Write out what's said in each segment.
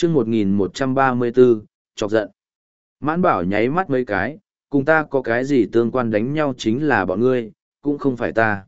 chương 1134, chọc giận. Mãn bảo nháy mắt mấy cái, cùng ta có cái gì tương quan, đánh nhau chính là bọn ngươi, cũng không phải ta.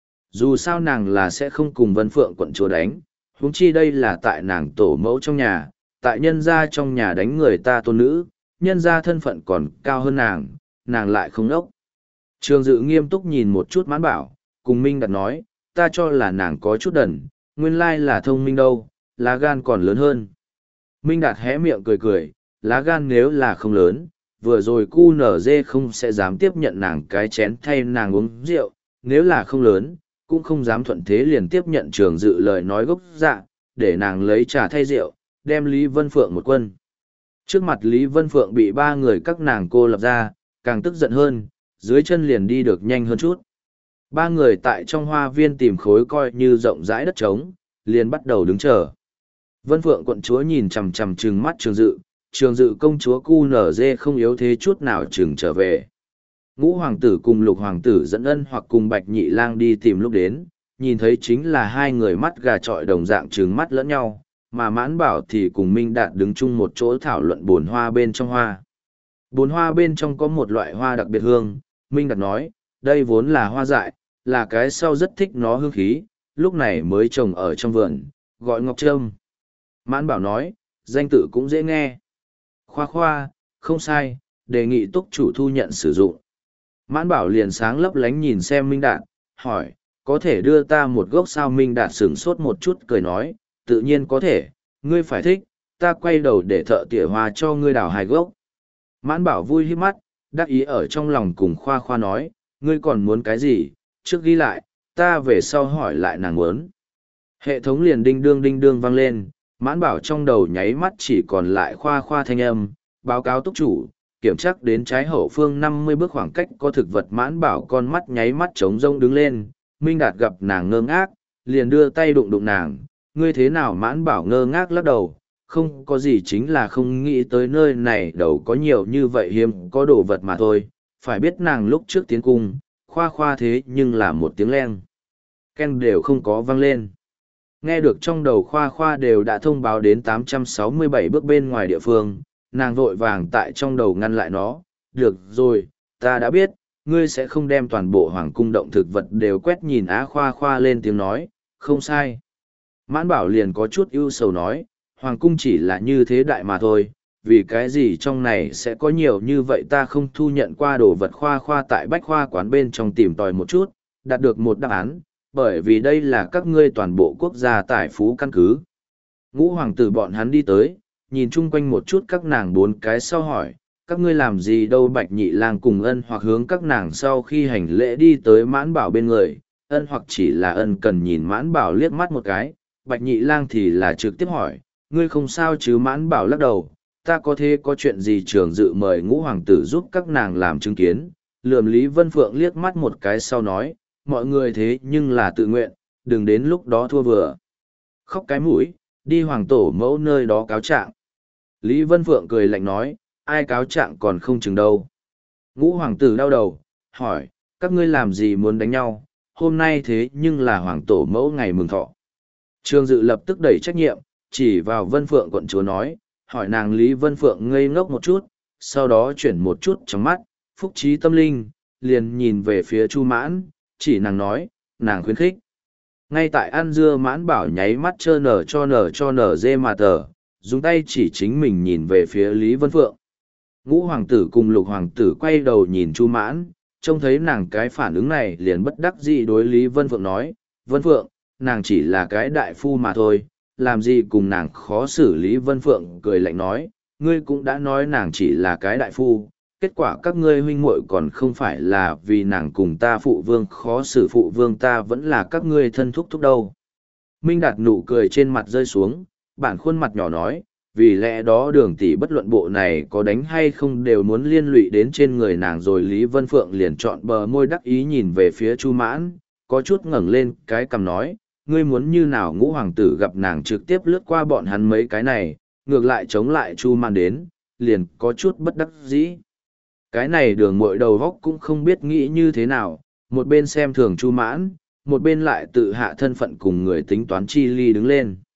Dù sao nàng là sẽ không cùng Vân Phượng quận chúa đánh, huống chi đây là tại nàng tổ mẫu trong nhà, tại nhân gia trong nhà đánh người ta tôn nữ, nhân gia thân phận còn cao hơn nàng lại không đốc. Trường Dự nghiêm túc nhìn một chút Mãn bảo, cùng Minh Đạt nói, ta cho là nàng có chút đần, nguyên lai là thông minh đâu, lá gan còn lớn hơn. Minh Đạt hé miệng cười cười, lá gan nếu là không lớn, vừa rồi QNZ không sẽ dám tiếp nhận nàng cái chén thay nàng uống rượu, nếu là không lớn, cũng không dám thuận thế liền tiếp nhận Trường Dự lời nói gốc dạ, để nàng lấy trà thay rượu, đem Lý Vân Phượng một quân. Trước mặt Lý Vân Phượng bị ba người các nàng cô lập ra, càng tức giận hơn, dưới chân liền đi được nhanh hơn chút. Ba người tại trong hoa viên tìm khối coi như rộng rãi đất trống, liền bắt đầu đứng chờ. Vân Phượng quận chúa nhìn chằm chằm trừng mắt Trường Dự công chúa QNZ không yếu thế chút nào trừng trở về. Ngũ hoàng tử cùng lục hoàng tử dẫn Ân hoặc cùng Bạch Nhị Lang đi tìm lúc đến, nhìn thấy chính là hai người mắt gà trọi đồng dạng trừng mắt lẫn nhau, mà Mãn Bảo thì cùng Minh Đạt đứng chung một chỗ thảo luận bồn hoa bên trong hoa. Bồn hoa bên trong có một loại hoa đặc biệt hương, Minh Đạt nói, đây vốn là hoa dại, là cái sau rất thích nó hương khí, lúc này mới trồng ở trong vườn, gọi Ngọc Trâm. Mãn Bảo nói, danh tự cũng dễ nghe. Khoa khoa, không sai, đề nghị túc chủ thu nhận sử dụng. Mãn Bảo liền sáng lấp lánh nhìn xem Minh Đạt, hỏi, có thể đưa ta một gốc sao? Minh Đạt sửng sốt một chút cười nói, tự nhiên có thể, ngươi phải thích, ta quay đầu để thợ tỉa hoa cho ngươi đào hai gốc. Mãn Bảo vui hít mắt, đắc ý ở trong lòng cùng khoa khoa nói, ngươi còn muốn cái gì, trước ghi lại, ta về sau hỏi lại nàng muốn. Hệ thống liền đinh đương vang lên, Mãn Bảo trong đầu nháy mắt chỉ còn lại khoa khoa thanh âm, báo cáo túc chủ, kiểm tra đến trái hậu phương 50 bước khoảng cách có thực vật. Mãn Bảo con mắt nháy mắt trống rông đứng lên, Minh Đạt gặp nàng ngơ ngác, liền đưa tay đụng nàng, ngươi thế nào? Mãn Bảo ngơ ngác lắc đầu, không có gì, chính là không nghĩ tới nơi này đâu có nhiều như vậy hiếm có đồ vật mà thôi. Phải biết nàng lúc trước tiến cung, khoa khoa thế nhưng là một tiếng leng ken đều không có vang lên. Nghe được trong đầu khoa khoa đều đã thông báo đến 867 bước bên ngoài địa phương, nàng vội vàng tại trong đầu ngăn lại nó, được rồi, ta đã biết, ngươi sẽ không đem toàn bộ hoàng cung động thực vật đều quét nhìn á? Khoa khoa lên tiếng nói, không sai. Mãn Bảo liền có chút ưu sầu nói, hoàng cung chỉ là như thế đại mà thôi, vì cái gì trong này sẽ có nhiều như vậy ta không thu nhận qua đồ vật? Khoa khoa tại bách khoa quán bên trong tìm tòi một chút, đạt được một đáp án, bởi vì đây là các ngươi toàn bộ quốc gia tài phú căn cứ. Ngũ hoàng tử bọn hắn đi tới, nhìn chung quanh một chút các nàng bốn cái sau hỏi, các ngươi làm gì đâu? Bạch Nhị Lang cùng Ân hoặc hướng các nàng sau khi hành lễ đi tới Mãn Bảo bên người, Ân hoặc chỉ là Ân cần nhìn Mãn Bảo liếc mắt một cái, Bạch Nhị Lang thì là trực tiếp hỏi, ngươi không sao chứ? Mãn Bảo lắc đầu, ta có thế có chuyện gì? Trường Dự mời Ngũ hoàng tử giúp các nàng làm chứng kiến, lườm Lý Vân Phượng liếc mắt một cái sau nói, mọi người thế nhưng là tự nguyện, đừng đến lúc đó thua vừa khóc cái mũi, đi hoàng tổ mẫu nơi đó cáo trạng. Lý Vân Phượng cười lạnh nói, ai cáo trạng còn không chừng đâu. Ngũ hoàng tử đau đầu, hỏi, các ngươi làm gì muốn đánh nhau, hôm nay thế nhưng là hoàng tổ mẫu ngày mừng thọ. Trường Dự lập tức đẩy trách nhiệm, chỉ vào Vân Phượng quận chúa nói, hỏi nàng. Lý Vân Phượng ngây ngốc một chút, sau đó chuyển một chút trong mắt, phúc trí tâm linh, liền nhìn về phía Chu Mãn, chỉ nàng nói, nàng khuyến khích. Ngay tại ăn dưa, Mãn Bảo nháy mắt trơ nở dê mà tờ, dùng tay chỉ chính mình nhìn về phía Lý Vân Phượng. Ngũ hoàng tử cùng lục hoàng tử quay đầu nhìn Chu Mãn, trông thấy nàng cái phản ứng này liền bất đắc dĩ đối Lý Vân Phượng nói, Vân Phượng, nàng chỉ là cái đại phu mà thôi, làm gì cùng nàng khó xử? Lý Vân Phượng cười lạnh nói, ngươi cũng đã nói nàng chỉ là cái đại phu, kết quả các ngươi huynh muội còn không phải là vì nàng cùng ta phụ vương khó xử? Phụ vương ta vẫn là các ngươi thân thúc thúc đâu. Minh Đạt nụ cười trên mặt rơi xuống, bản khuôn mặt nhỏ nói, vì lẽ đó Đường tỷ bất luận bộ này có đánh hay không đều muốn liên lụy đến trên người nàng rồi. Lý Vân Phượng liền chọn bờ môi đắc ý nhìn về phía Chu Mãn, có chút ngẩng lên cái cằm nói, ngươi muốn như nào? Ngũ hoàng tử gặp nàng trực tiếp lướt qua bọn hắn mấy cái này, ngược lại chống lại Chu Mãn đến, liền có chút bất đắc dĩ. Cái này Đường muội đầu góc cũng không biết nghĩ như thế nào, một bên xem thường Chu Mãn, một bên lại tự hạ thân phận cùng người tính toán chi ly đứng lên.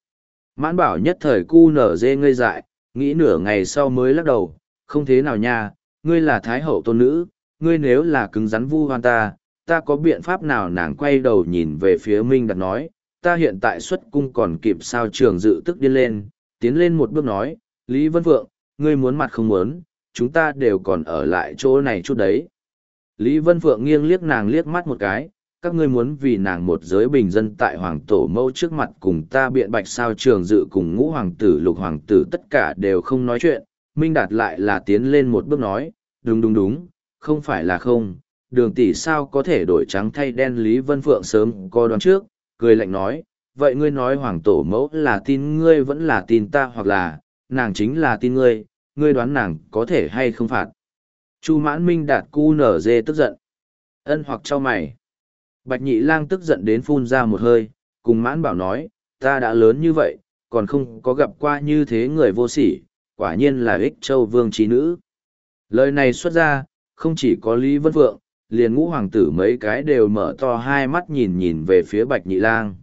Mãn bảo nhất thời cu nở dê ngây dại, nghĩ nửa ngày sau mới lắc đầu, không thế nào nha, ngươi là thái hậu tôn nữ, ngươi nếu là cứng rắn vu hoan ta, ta có biện pháp nào? Nàng quay đầu nhìn về phía Minh Đạt nói, ta hiện tại xuất cung còn kịp sao? Trường Dự tức điên lên, tiến lên một bước nói, Lý Vân Phượng, ngươi muốn mặt không muốn, chúng ta đều còn ở lại chỗ này chút đấy. Lý Vân Phượng nghiêng liếc nàng liếc mắt một cái, các ngươi muốn vì nàng một giới bình dân tại hoàng tổ mẫu trước mặt cùng ta biện bạch sao? Trường Dự cùng Ngũ hoàng tử Lục hoàng tử tất cả đều không nói chuyện, Minh Đạt lại là tiến lên một bước nói, đúng đúng đúng, không phải là không, Đường tỷ sao có thể đổi trắng thay đen? Lý Vân Phượng sớm có đoán trước, cười lạnh nói, vậy ngươi nói hoàng tổ mẫu là tin ngươi vẫn là tin ta, hoặc là nàng chính là tin ngươi, ngươi đoán nàng có thể hay không phạt? Chu Mãn Minh Đạt cu nở dê tức giận, ân hoặc cho mày. Bạch Nhị Lang tức giận đến phun ra một hơi, cùng Mãn Bảo nói, ta đã lớn như vậy, còn không có gặp qua như thế người vô sỉ, quả nhiên là Ích Châu Vương trí nữ. Lời này xuất ra, không chỉ có Lý Vân Phượng, liền Ngũ hoàng tử mấy cái đều mở to hai mắt nhìn nhìn về phía Bạch Nhị Lang.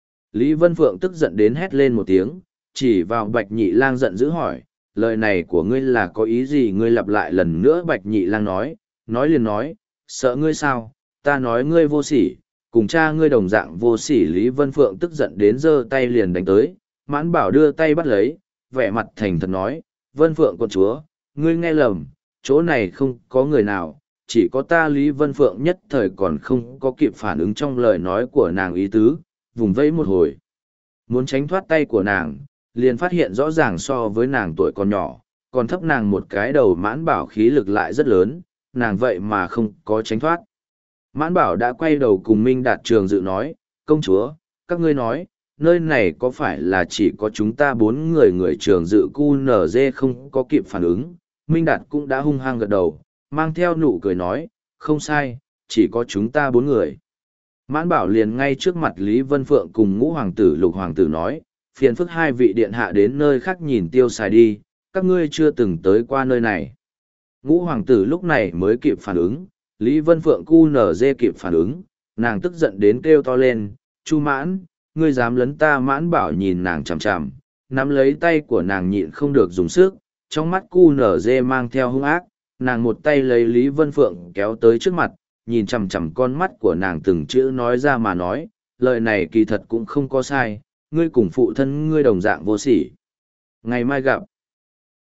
Lý Vân Phượng tức giận đến hét lên một tiếng, chỉ vào Bạch Nhị Lang giận dữ hỏi, lời này của ngươi là có ý gì? Ngươi lặp lại lần nữa. Bạch Nhị Lang nói liền nói, sợ ngươi sao, ta nói ngươi vô sỉ, cùng cha ngươi đồng dạng vô sỉ. Lý Vân Phượng tức giận đến giơ tay liền đánh tới, Mãn Bảo đưa tay bắt lấy, vẻ mặt thành thật nói, Vân Phượng con chúa, ngươi nghe lầm, chỗ này không có người nào, chỉ có ta. Lý Vân Phượng nhất thời còn không có kịp phản ứng trong lời nói của nàng ý tứ, vùng vẫy một hồi, muốn tránh thoát tay của nàng, liền phát hiện rõ ràng so với nàng tuổi còn nhỏ, còn thấp nàng một cái đầu. Mãn Bảo khí lực lại rất lớn, nàng vậy mà không có tránh thoát. Mãn Bảo đã quay đầu cùng Minh Đạt Trường Dự nói, công chúa, các ngươi nói, nơi này có phải là chỉ có chúng ta bốn người? Người Trường Dự cu nở dê không có kịp phản ứng, Minh Đạt cũng đã hung hăng gật đầu, mang theo nụ cười nói, không sai, chỉ có chúng ta bốn người. Mãn Bảo liền ngay trước mặt Lý Vân Phượng cùng Ngũ hoàng tử Lục hoàng tử nói, phiền phức hai vị điện hạ đến nơi khác nhìn tiêu xài đi, các ngươi chưa từng tới qua nơi này. Ngũ hoàng tử lúc này mới kịp phản ứng, Lý Vân Phượng cu nở dê kịp phản ứng, nàng tức giận đến kêu to lên, Chu Mãn, ngươi dám lấn ta? Mãn Bảo nhìn nàng chằm chằm, nắm lấy tay của nàng nhịn không được dùng sức, trong mắt cu nở dê mang theo hung ác, nàng một tay lấy Lý Vân Phượng kéo tới trước mặt, nhìn chằm chằm con mắt của nàng từng chữ nói ra mà nói, lời này kỳ thật cũng không có sai, ngươi cùng phụ thân ngươi đồng dạng vô sỉ. Ngày mai gặp.